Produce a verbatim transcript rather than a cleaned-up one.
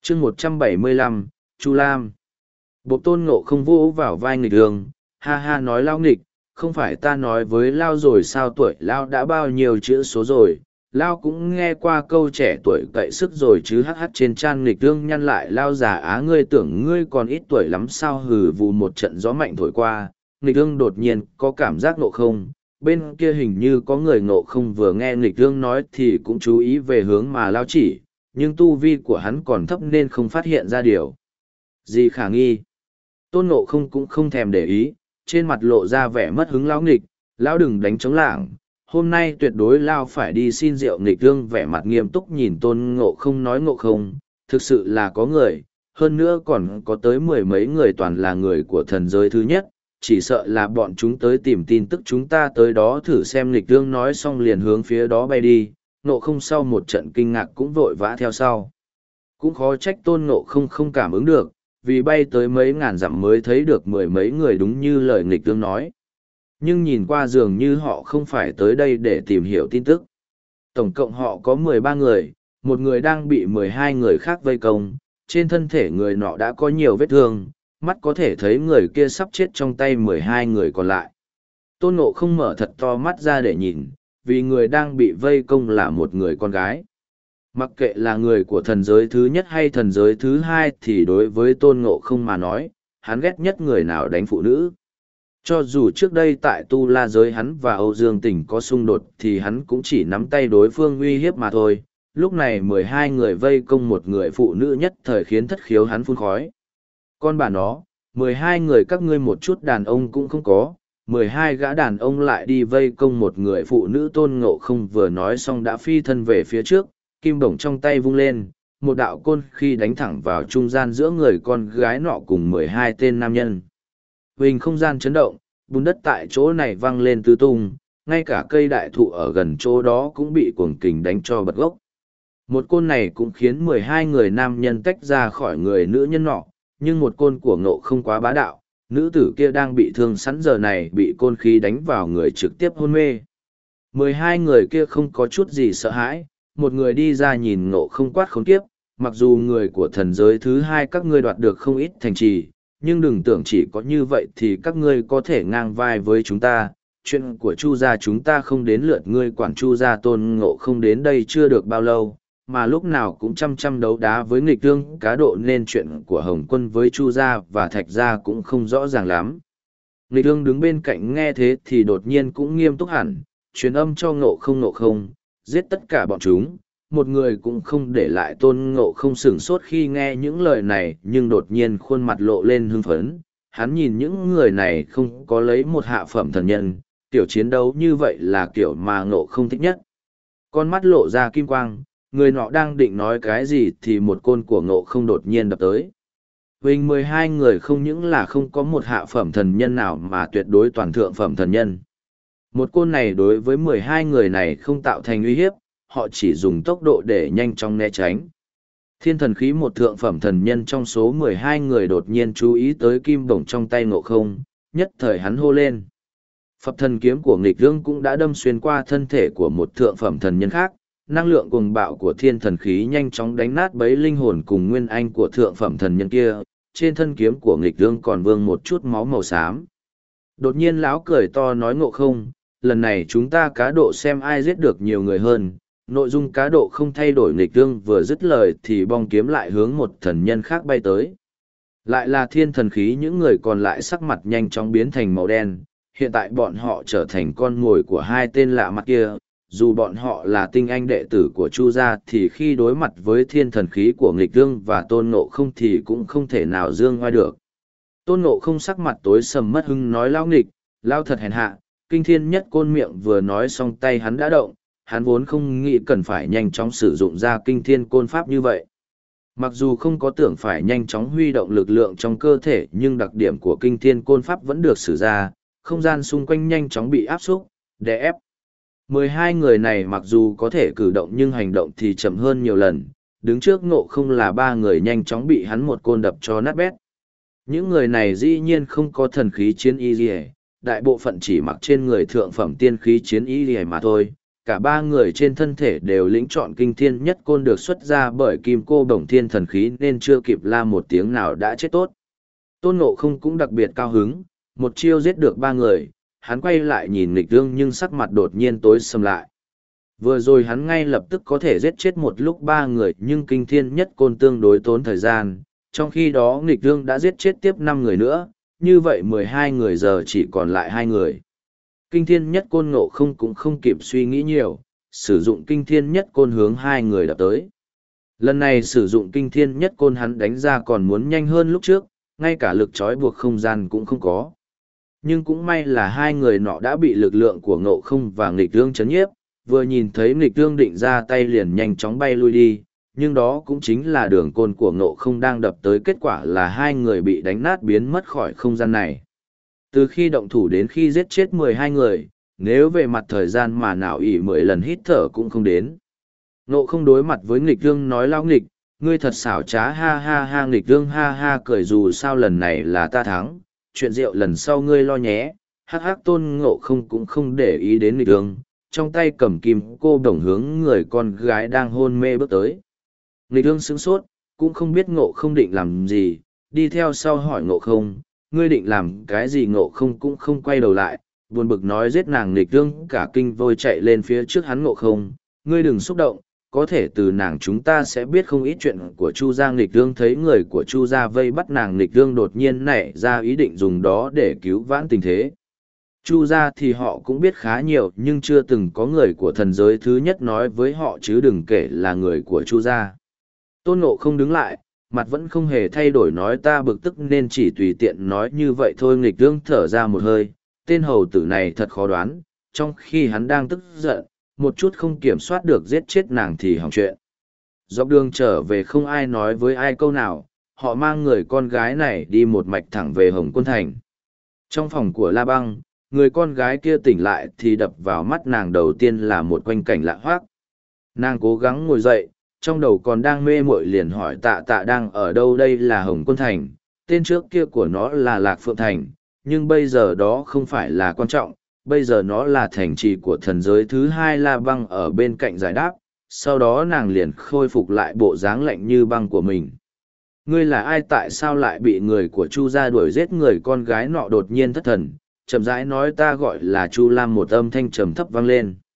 chương một trăm bảy mươi lăm, Chu Lam. Bộ tôn ngộ không vỗ vào vai nghịch đường, ha ha nói lao nghịch, không phải ta nói với lao rồi sao, tuổi lao đã bao nhiêu chữ số rồi, lao cũng nghe qua câu trẻ tuổi cậy sức rồi chứ. Hh trên trang nghịch đường nhăn lại, lao già á, ngươi tưởng ngươi còn ít tuổi lắm sao? Hừ. Vù một trận gió mạnh thổi qua, nghịch đường đột nhiên có cảm giác ngộ không, bên kia hình như có người ngộ không vừa nghe nghịch đường nói thì cũng chú ý về hướng mà lao chỉ, nhưng tu vi của hắn còn thấp nên không phát hiện ra điều gì khả nghi. Tôn ngộ không cũng không thèm để ý, trên mặt lộ ra vẻ mất hứng. Lão nghịch, lão đừng đánh trống lảng, hôm nay tuyệt đối lao phải đi xin rượu. Nghịch tương vẻ mặt nghiêm túc nhìn tôn ngộ không nói, ngộ không, thực sự là có người, hơn nữa còn có tới mười mấy người, toàn là người của thần giới thứ nhất, chỉ sợ là bọn chúng tới tìm tin tức, chúng ta tới đó thử xem. Nghịch tương nói xong liền hướng phía đó bay đi. Ngộ không sau một trận kinh ngạc cũng vội vã theo sau. Cũng khó trách tôn ngộ không không cảm ứng được, vì bay tới mấy ngàn dặm mới thấy được mười mấy người, đúng như lời nghịch tương nói. Nhưng nhìn qua dường như họ không phải tới đây để tìm hiểu tin tức. Tổng cộng họ có mười ba người, một người đang bị mười hai người khác vây công, trên thân thể người nọ đã có nhiều vết thương, mắt có thể thấy người kia sắp chết trong tay mười hai người còn lại. Tôn Ngộ không mở thật to mắt ra để nhìn, vì người đang bị vây công là một người con gái. Mặc kệ là người của thần giới thứ nhất hay thần giới thứ hai thì đối với Tôn Ngộ không mà nói, hắn ghét nhất người nào đánh phụ nữ. Cho dù trước đây tại Tu La giới hắn và Âu Dương Tỉnh có xung đột thì hắn cũng chỉ nắm tay đối phương uy hiếp mà thôi. Lúc này mười hai người vây công một người phụ nữ nhất thời khiến thất khiếu hắn phun khói. Con bà nó, mười hai người các ngươi một chút đàn ông cũng không có, mười hai gã đàn ông lại đi vây công một người phụ nữ. Tôn Ngộ không vừa nói xong đã phi thân về phía trước, kim bổng trong tay vung lên, một đạo côn khi đánh thẳng vào trung gian giữa người con gái nọ cùng mười hai tên nam nhân. Huỳnh không gian chấn động, bùn đất tại chỗ này văng lên tứ tung, ngay cả cây đại thụ ở gần chỗ đó cũng bị cuồng kình đánh cho bật gốc. Một côn này cũng khiến mười hai người nam nhân tách ra khỏi người nữ nhân nọ, nhưng một côn của Ngộ không quá bá đạo, nữ tử kia đang bị thương sẵn giờ này bị côn khí đánh vào người trực tiếp hôn mê. Mười hai người kia không có chút gì sợ hãi, một người đi ra nhìn Ngộ không quát khốn kiếp, mặc dù người của thần giới thứ hai các ngươi đoạt được không ít thành trì, nhưng đừng tưởng chỉ có như vậy thì các ngươi có thể ngang vai với chúng ta. Chuyện của Chu gia chúng ta không đến lượt ngươi quản. Chu gia Tôn Ngộ không đến đây chưa được bao lâu, mà lúc nào cũng chăm chăm đấu đá với nghịch tương cá độ, nên chuyện của Hồng Quân với Chu gia và Thạch gia cũng không rõ ràng lắm. Nghịch tương đứng bên cạnh nghe thế thì đột nhiên cũng nghiêm túc hẳn, truyền âm cho Ngộ không. Ngộ không, giết tất cả bọn chúng, một người cũng không để lại. Tôn Ngộ không sửng sốt khi nghe những lời này, nhưng đột nhiên khuôn mặt lộ lên hưng phấn. Hắn nhìn những người này không có lấy một hạ phẩm thần nhân, kiểu chiến đấu như vậy là kiểu mà Ngộ không thích nhất. Con mắt lộ ra kim quang, người nọ đang định nói cái gì thì một côn của Ngộ không đột nhiên đập tới. Huỳnh mười hai người không những là không có một hạ phẩm thần nhân nào mà tuyệt đối toàn thượng phẩm thần nhân. Một côn này đối với mười hai người này không tạo thành uy hiếp, họ chỉ dùng tốc độ để nhanh chóng né tránh. Thiên thần khí một thượng phẩm thần nhân trong số mười hai người đột nhiên chú ý tới kim bổng trong tay Ngộ không, nhất thời hắn hô lên. Phập thần kiếm của nghịch dương cũng đã đâm xuyên qua thân thể của một thượng phẩm thần nhân khác, năng lượng cuồng bạo của thiên thần khí nhanh chóng đánh nát bấy linh hồn cùng nguyên anh của thượng phẩm thần nhân kia, trên thân kiếm của nghịch dương còn vương một chút máu màu xám. Đột nhiên lão cười to nói, Ngộ không, lần này chúng ta cá độ xem ai giết được nhiều người hơn. Nội dung cá độ không thay đổi. Nghịch tương vừa dứt lời thì bong kiếm lại hướng một thần nhân khác bay tới. Lại là thiên thần khí. Những người còn lại sắc mặt nhanh chóng biến thành màu đen. Hiện tại bọn họ trở thành con mồi của hai tên lạ mặt kia. Dù bọn họ là tinh anh đệ tử của Chu gia thì khi đối mặt với thiên thần khí của nghịch tương và Tôn Ngộ không thì cũng không thể nào dương ngoai được. Tôn Ngộ không sắc mặt tối sầm mất hưng nói, lao nghịch, lao thật hèn hạ. Kinh thiên nhất côn miệng vừa nói xong tay hắn đã động. Hắn vốn không nghĩ cần phải nhanh chóng sử dụng ra kinh thiên côn pháp như vậy. Mặc dù không có tưởng phải nhanh chóng huy động lực lượng trong cơ thể, nhưng đặc điểm của kinh thiên côn pháp vẫn được sử ra, không gian xung quanh nhanh chóng bị áp xúc, đè ép. mười hai người này mặc dù có thể cử động nhưng hành động thì chậm hơn nhiều lần, đứng trước Ngộ không là ba người nhanh chóng bị hắn một côn đập cho nát bét. Những người này dĩ nhiên không có thần khí chiến y gì, đại bộ phận chỉ mặc trên người thượng phẩm tiên khí chiến y gì mà thôi. cả ba người trên thân thể đều lĩnh chọn kinh thiên nhất côn được xuất ra bởi kim cô đồng thiên thần khí nên chưa kịp la một tiếng nào đã chết tốt. Tôn Ngộ Không cũng đặc biệt cao hứng, một chiêu giết được ba người, hắn quay lại nhìn nghịch dương nhưng sắc mặt đột nhiên tối sầm lại. Vừa rồi hắn ngay lập tức có thể giết chết một lúc ba người nhưng kinh thiên nhất côn tương đối tốn thời gian, trong khi đó nghịch dương đã giết chết tiếp năm người nữa, như vậy mười hai người giờ chỉ còn lại hai người. Kinh thiên nhất côn Ngộ Không cũng không kịp suy nghĩ nhiều, sử dụng kinh thiên nhất côn hướng hai người đập tới. Lần này sử dụng kinh thiên nhất côn hắn đánh ra còn muốn nhanh hơn lúc trước, ngay cả lực trói buộc không gian cũng không có. Nhưng cũng may là hai người nọ đã bị lực lượng của Ngộ Không và nghịch dương chấn nhiếp, vừa nhìn thấy nghịch dương định ra tay liền nhanh chóng bay lui đi, nhưng đó cũng chính là đường côn của Ngộ Không đang đập tới, kết quả là hai người bị đánh nát biến mất khỏi không gian này. Từ khi động thủ đến khi giết chết mười hai người, nếu về mặt thời gian mà nào ỷ mười lần hít thở cũng không đến. Ngộ Không đối mặt với nghịch dương nói lao nghịch, ngươi thật xảo trá, ha ha ha. Nghịch dương ha ha cười, dù sao lần này là ta thắng, chuyện rượu lần sau ngươi lo nhé. Hắc hắc. Tôn Ngộ Không cũng không để ý đến nghịch dương, trong tay cầm kim cô đồng hướng người con gái đang hôn mê bước tới. Nghịch dương sững sốt, cũng không biết Ngộ Không định làm gì, đi theo sau hỏi Ngộ Không, ngươi định làm cái gì? Ngộ Không cũng không quay đầu lại, buồn bực nói giết nàng. Nghịch dương cả kinh vội chạy lên phía trước hắn. Ngộ Không, ngươi đừng xúc động, có thể từ nàng chúng ta sẽ biết không ít chuyện của Chu gia. Nghịch dương thấy người của Chu gia vây bắt nàng, nghịch dương đột nhiên nảy ra ý định dùng đó để cứu vãn tình thế. Chu gia thì họ cũng biết khá nhiều nhưng chưa từng có người của thần giới thứ nhất nói với họ, chứ đừng kể là người của Chu gia. Tôn Ngộ Không đứng lại, mặt vẫn không hề thay đổi nói ta bực tức nên chỉ tùy tiện nói như vậy thôi. Nghịch dương thở ra một hơi, tên hầu tử này thật khó đoán, trong khi hắn đang tức giận, một chút không kiểm soát được giết chết nàng thì hỏng chuyện. Dọc đường trở về không ai nói với ai câu nào, họ mang người con gái này đi một mạch thẳng về Hồng Quân Thành. Trong phòng của La Băng, người con gái kia tỉnh lại thì đập vào mắt nàng đầu tiên là một quanh cảnh lạ hoác. Nàng cố gắng ngồi dậy, trong đầu còn đang mê muội liền hỏi tạ tạ đang ở đâu. Đây là Hồng Quân Thành, tên trước kia của nó là Lạc Phượng Thành, nhưng bây giờ đó không phải là quan trọng, bây giờ nó là thành trì của thần giới thứ hai. La Băng ở bên cạnh giải đáp, sau đó nàng liền khôi phục lại bộ dáng lạnh như băng của mình. Ngươi là ai? Tại sao lại bị người của Chu gia đuổi giết? Người con gái nọ đột nhiên thất thần, chậm rãi nói ta gọi là Chu Lam. Một âm thanh trầm thấp vang lên.